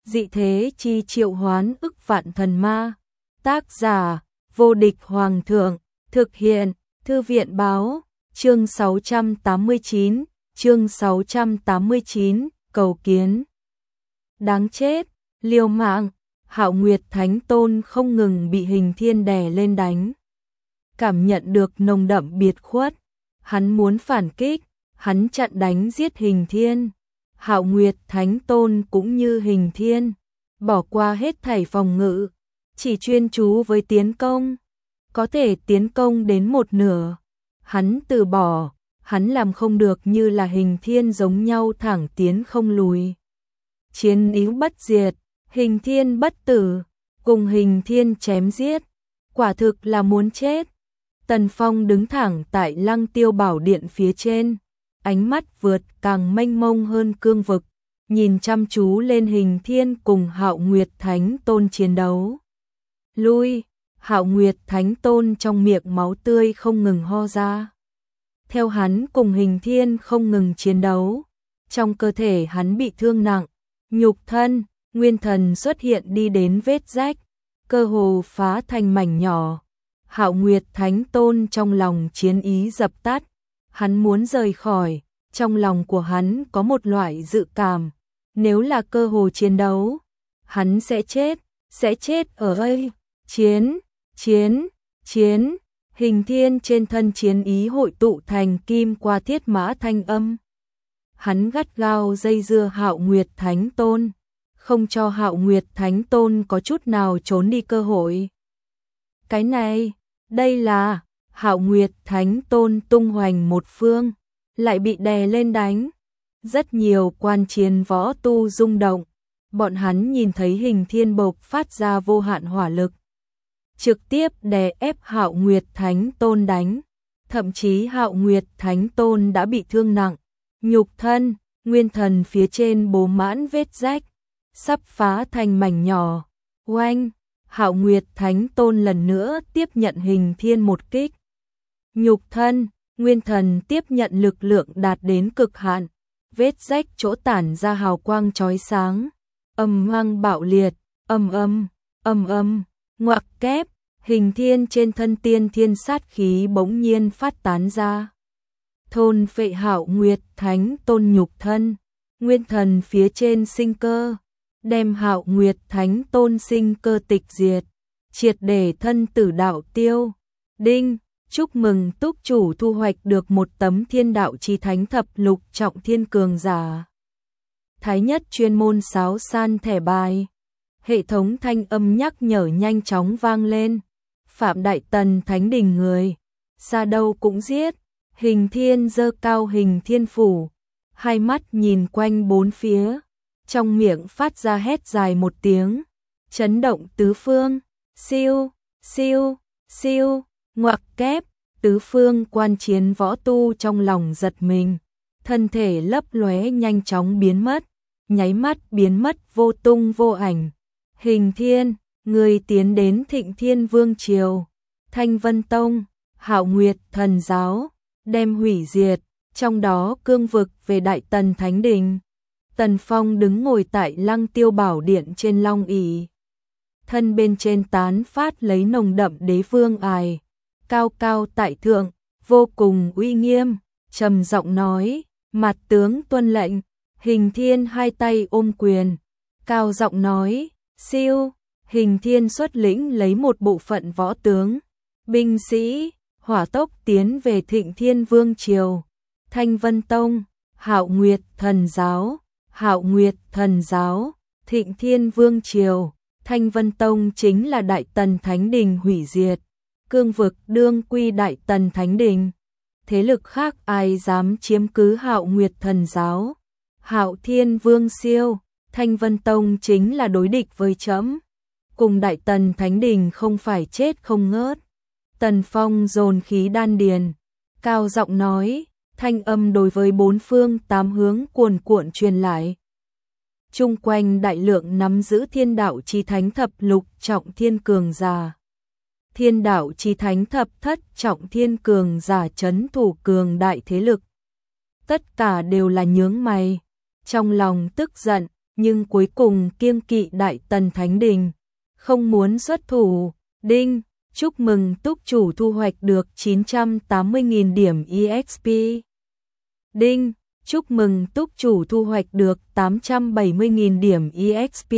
dị thế chi triệu hoán ức vạn thần ma. Tác giả, vô địch hoàng thượng, thực hiện, thư viện báo, chương 689, cầu kiến. Đáng chết, liều mạng, Hạo Nguyệt Thánh Tôn không ngừng bị Hình Thiên đè lên đánh. Cảm nhận được nồng đậm biệt khuất, hắn muốn phản kích, hắn chặn đánh giết Hình Thiên. Hạo Nguyệt Thánh Tôn cũng như Hình Thiên, bỏ qua hết thảy phòng ngự, chỉ chuyên chú với tiến công. Có thể tiến công đến một nửa, hắn từ bỏ, hắn làm không được như là Hình Thiên giống nhau thẳng tiến không lùi. Chiến ý bất diệt, Hình Thiên bất tử, cùng Hình Thiên chém giết, quả thực là muốn chết. Tần Phong đứng thẳng tại Lăng Tiêu Bảo Điện phía trên, ánh mắt vượt càng mênh mông hơn cương vực, nhìn chăm chú lên Hình Thiên cùng Hạo Nguyệt Thánh Tôn chiến đấu. Lui, Hạo Nguyệt Thánh Tôn trong miệng máu tươi không ngừng ho ra. Theo hắn cùng Hình Thiên không ngừng chiến đấu, trong cơ thể hắn bị thương nặng, nhục thân, nguyên thần xuất hiện đi đến vết rách, cơ hồ phá thành mảnh nhỏ. Hạo Nguyệt Thánh Tôn trong lòng chiến ý dập tắt, hắn muốn rời khỏi, trong lòng của hắn có một loại dự cảm, nếu là cơ hồ chiến đấu, hắn sẽ chết ở đây. Chiến, Hình Thiên trên thân chiến ý hội tụ thành kim qua thiết mã thanh âm. Hắn gắt gao dây dưa Hạo Nguyệt Thánh Tôn, không cho Hạo Nguyệt Thánh Tôn có chút nào trốn đi cơ hội. Cái này, đây là Hạo Nguyệt Thánh Tôn tung hoành một phương, lại bị đè lên đánh. Rất nhiều quan chiến võ tu rung động, bọn hắn nhìn thấy Hình Thiên bộc phát ra vô hạn hỏa lực, trực tiếp đè ép Hạo Nguyệt Thánh Tôn đánh. Thậm chí Hạo Nguyệt Thánh Tôn đã bị thương nặng, nhục thân, nguyên thần phía trên bố mãn vết rách, sắp phá thành mảnh nhỏ. Oanh, Hạo Nguyệt Thánh Tôn lần nữa tiếp nhận Hình Thiên một kích. Nhục thân, nguyên thần tiếp nhận lực lượng đạt đến cực hạn, vết rách chỗ tản ra hào quang chói sáng, âm vang bạo liệt, âm, ngoặc kép, Hình Thiên trên thân tiên thiên sát khí bỗng nhiên phát tán ra. Thôn phệ Hạo Nguyệt Thánh Tôn nhục thân, nguyên thần phía trên sinh cơ, đem Hạo Nguyệt Thánh Tôn sinh cơ tịch diệt, triệt để thân tử đạo tiêu. Đinh, chúc mừng túc chủ thu hoạch được một tấm Thiên Đạo Chí Thánh Thập Lục Trọng Thiên Cường Giả. Thái nhất chuyên môn sáo san thẻ bài. Hệ thống thanh âm nhắc nhở nhanh chóng vang lên. Phạm Đại Tần Thánh Đình người, xa đâu cũng giết. Hình Thiên giơ cao Hình Thiên phủ, hai mắt nhìn quanh bốn phía, trong miệng phát ra hét dài một tiếng, chấn động tứ phương. Siêu, ngoặc kép, tứ phương quan chiến võ tu trong lòng giật mình, thân thể lấp lóe nhanh chóng biến mất, nháy mắt biến mất vô tung vô ảnh. Hình Thiên, người tiến đến Thịnh Thiên Vương triều, Thanh Vân Tông, Hạo Nguyệt Thần giáo, đem hủy diệt, trong đó cương vực về Đại Tần Thánh Đình. Tần Phong đứng ngồi tại Lăng Tiêu Bảo Điện trên long ỷ, thân bên trên tán phát lấy nồng đậm đế vương ải, cao cao tại thượng, vô cùng uy nghiêm, trầm giọng nói, mặt tướng tuân lệnh. Hình Thiên hai tay ôm quyền, cao giọng nói, siêu. Hình Thiên xuất lĩnh lấy một bộ phận võ tướng, binh sĩ, hỏa tốc tiến về Thịnh Thiên Vương triều, Thanh Vân Tông, Hạo Nguyệt Thần giáo, Thịnh Thiên Vương triều, Thanh Vân Tông chính là Đại Tần Thánh Đình hủy diệt, cương vực đương quy Đại Tần Thánh Đình. Thế lực khác ai dám chiếm cứ Hạo Nguyệt Thần giáo, Hạo Thiên Vương siêu, Thanh Vân Tông chính là đối địch với trẫm, cùng Đại Tần Thánh Đình không phải chết không ngớt. Tần Phong dồn khí đan điền, cao giọng nói, thanh âm đối với bốn phương tám hướng cuồn cuộn truyền lại. Chung quanh đại lượng nắm giữ Thiên Đạo Chí Thánh Thập Lục Trọng Thiên Cường giả. Thiên Đạo Chí Thánh Thập Thất Trọng Thiên Cường giả trấn thủ cường đại thế lực. Tất cả đều là nhướng mày, trong lòng tức giận, nhưng cuối cùng kiêng kỵ Đại Tần Thánh Đình, không muốn xuất thủ. Đinh, chúc mừng túc chủ thu hoạch được 980.000 điểm EXP. Đinh, chúc mừng túc chủ thu hoạch được 870.000 điểm EXP.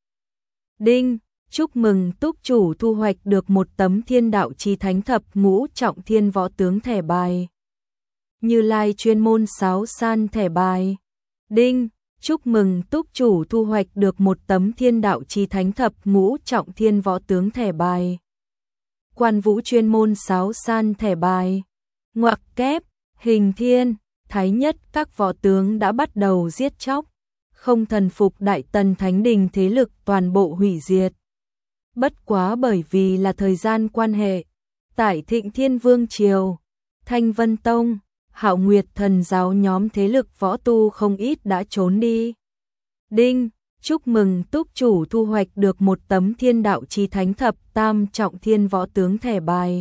Đinh, chúc mừng túc chủ thu hoạch được một tấm Thiên Đạo Chí Thánh Thập Ngũ Trọng Thiên Võ Tướng thẻ bài. Như Lai chuyên môn sáo san thẻ bài. Đinh, chúc mừng túc chủ thu hoạch được một tấm Thiên Đạo Chí Thánh Thập Ngũ Trọng Thiên Võ Tướng thẻ bài. Quan Vũ chuyên môn sáo san thẻ bài. Ngoặc kép, Hình Thiên, Thái Nhất các võ tướng đã bắt đầu giết chóc, không thần phục Đại Tần Thánh Đình, thế lực toàn bộ hủy diệt. Bất quá bởi vì là thời gian quan hệ, tại Thịnh Thiên Vương Triều, Thanh Vân Tông, Hạo Nguyệt Thần Giáo nhóm thế lực võ tu không ít đã trốn đi. Đinh, chúc mừng túc chủ thu hoạch được một tấm Thiên Đạo Chí Thánh Thập Tam Trọng Thiên Võ Tướng thẻ bài.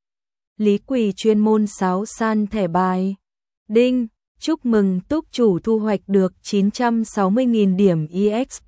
Lý Quỳ chuyên môn sáo san thẻ bài. Đinh, chúc mừng túc chủ thu hoạch được 960.000 điểm EXP.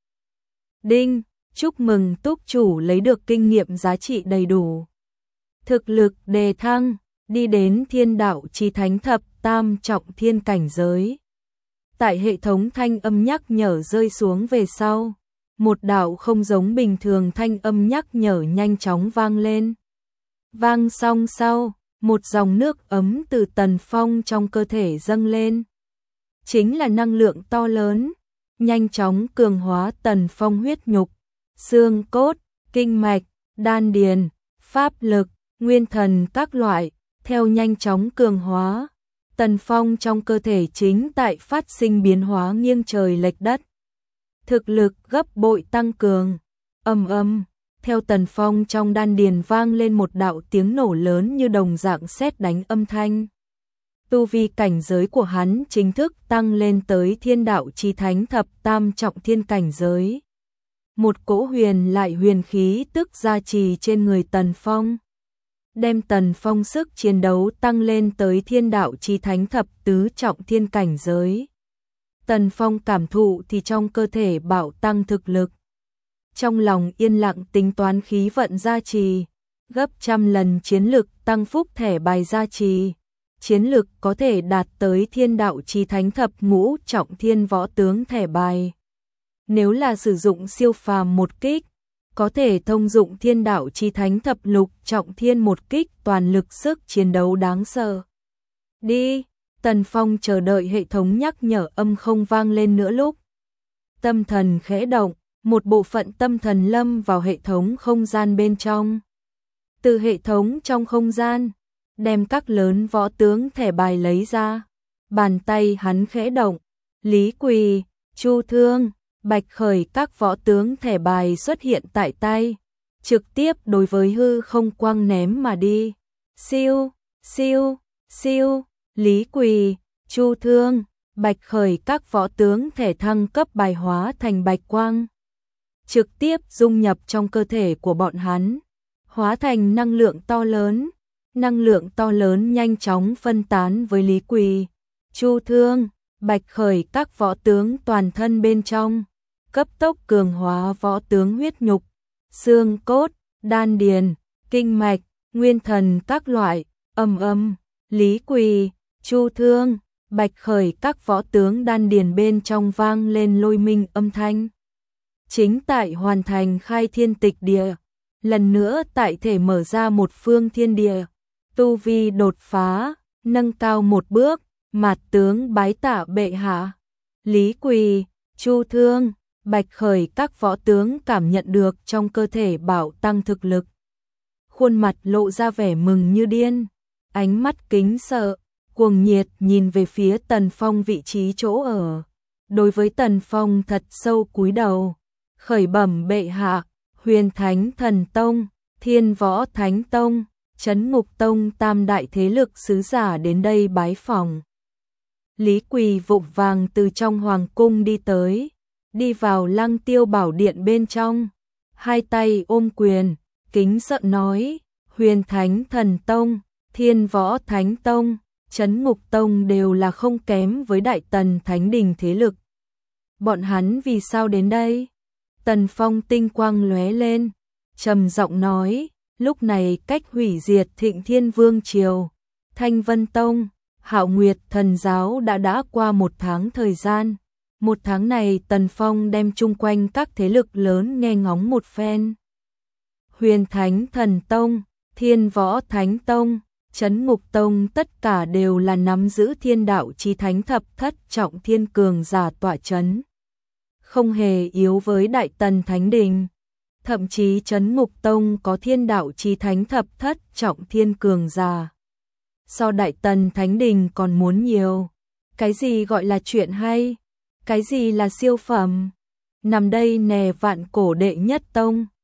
Đinh, chúc mừng túc chủ lấy được kinh nghiệm giá trị đầy đủ. Thực lực đề thăng, đi đến Thiên Đạo Chí Thánh Thập Tam Trọng Thiên cảnh giới. Tại hệ thống thanh âm nhắc nhở rơi xuống về sau, một đạo không giống bình thường thanh âm nhắc nhở nhanh chóng vang lên. Vang xong sau, một dòng nước ấm từ Tần Phong trong cơ thể dâng lên. Chính là năng lượng to lớn, nhanh chóng cường hóa Tần Phong huyết nhục, xương cốt, kinh mạch, đan điền, pháp lực, nguyên thần các loại, theo nhanh chóng cường hóa. Tần Phong trong cơ thể chính tại phát sinh biến hóa nghiêng trời lệch đất. Thực lực gấp bội tăng cường. Ầm ầm, theo Tần Phong trong đan điền vang lên một đạo tiếng nổ lớn như đồng dạng sét đánh âm thanh. Tu vi cảnh giới của hắn chính thức tăng lên tới Thiên Đạo Chí Thánh Thập Tam Trọng Thiên cảnh giới. Một cỗ huyền lại huyền khí tức gia trì trên người Tần Phong, đem Tần Phong sức chiến đấu tăng lên tới Thiên Đạo Chí Thánh Thập Tứ Trọng Thiên cảnh giới. Tần Phong cảm thụ thì trong cơ thể bạo tăng thực lực. Trong lòng yên lặng tính toán khí vận gia trì, gấp trăm lần chiến lực tăng phúc thẻ bài gia trì. Chiến lực có thể đạt tới Thiên Đạo Chí Thánh Thập Ngũ Trọng Thiên Võ Tướng thẻ bài. Nếu là sử dụng siêu phàm một kích, có thể thông dụng Thiên Đạo Chí Thánh Thập Lục Trọng Thiên một kích, toàn lực sức chiến đấu đáng sợ. Đi, Tần Phong chờ đợi hệ thống nhắc nhở âm không vang lên nữa lúc. Tâm thần khẽ động, một bộ phận tâm thần lâm vào hệ thống không gian bên trong. Từ hệ thống trong không gian, đem các lớn võ tướng thẻ bài lấy ra. Bàn tay hắn khẽ động, Lý Quỳ, Chu Thương, Bạch Khởi các võ tướng thẻ bài xuất hiện tại tay, trực tiếp đối với hư không quăng ném mà đi. Siêu, siêu, siêu, Lý Quỳ, Chu Thương, Bạch Khởi các võ tướng thẻ thăng cấp bài hóa thành bạch quang, trực tiếp dung nhập trong cơ thể của bọn hắn, hóa thành năng lượng to lớn. Năng lượng to lớn nhanh chóng phân tán với Lý Quỳ, Chu Thương, Bạch Khởi các võ tướng toàn thân bên trong, cấp tốc cường hóa võ tướng huyết nhục, xương cốt, đan điền, kinh mạch, nguyên thần các loại. Ầm ầm, Lý Quỳ, Chu Thương, Bạch Khởi các võ tướng đan điền bên trong vang lên lôi minh âm thanh. Chính tại hoàn thành khai thiên tịch địa, lần nữa tại thể mở ra một phương thiên địa. Tu vi đột phá, nâng cao một bước, mạt tướng bái tạ bệ hạ. Lý Quỳ, Chu Thương, Bạch Khởi các võ tướng cảm nhận được trong cơ thể bạo tăng thực lực. Khuôn mặt lộ ra vẻ mừng như điên, ánh mắt kính sợ, cuồng nhiệt nhìn về phía Tần Phong vị trí chỗ ở. Đối với Tần Phong thật sâu cúi đầu, khởi bẩm bệ hạ, Huyền Thánh Thần Tông, Thiên Võ Thánh Tông, Trấn Ngục Tông tam đại thế lực sứ giả đến đây bái phỏng. Lý Quỳ vội vàng từ trong hoàng cung đi tới, đi vào Lăng Tiêu Bảo Điện bên trong, hai tay ôm quyền, kính sợ nói, Huyền Thánh Thần Tông, Thiên Võ Thánh Tông, Trấn Ngục Tông đều là không kém với Đại Tần Thánh Đình thế lực. Bọn hắn vì sao đến đây? Tần Phong tinh quang lóe lên, trầm giọng nói, lúc này cách hủy diệt Thịnh Thiên Vương triều, Thanh Vân Tông, Hạo Nguyệt Thần giáo đã qua 1 tháng thời gian. 1 tháng này Tần Phong đem chung quanh các thế lực lớn nghe ngóng một phen. Huyền Thánh Thần Tông, Thiên Võ Thánh Tông, Trấn Ngục Tông tất cả đều là nắm giữ thiên đạo chí thánh thập thất trọng thiên cường giả tọa chấn. Không hề yếu với Đại Tần Thánh Đình. Thậm chí Trấn Ngục Tông có thiên đạo chí thánh thập thất trọng thiên cường giả. So Đại Tần Thánh Đình còn muốn nhiều. Cái gì gọi là chuyện hay? Cái gì là siêu phẩm? Nằm đây nè vạn cổ đệ nhất tông.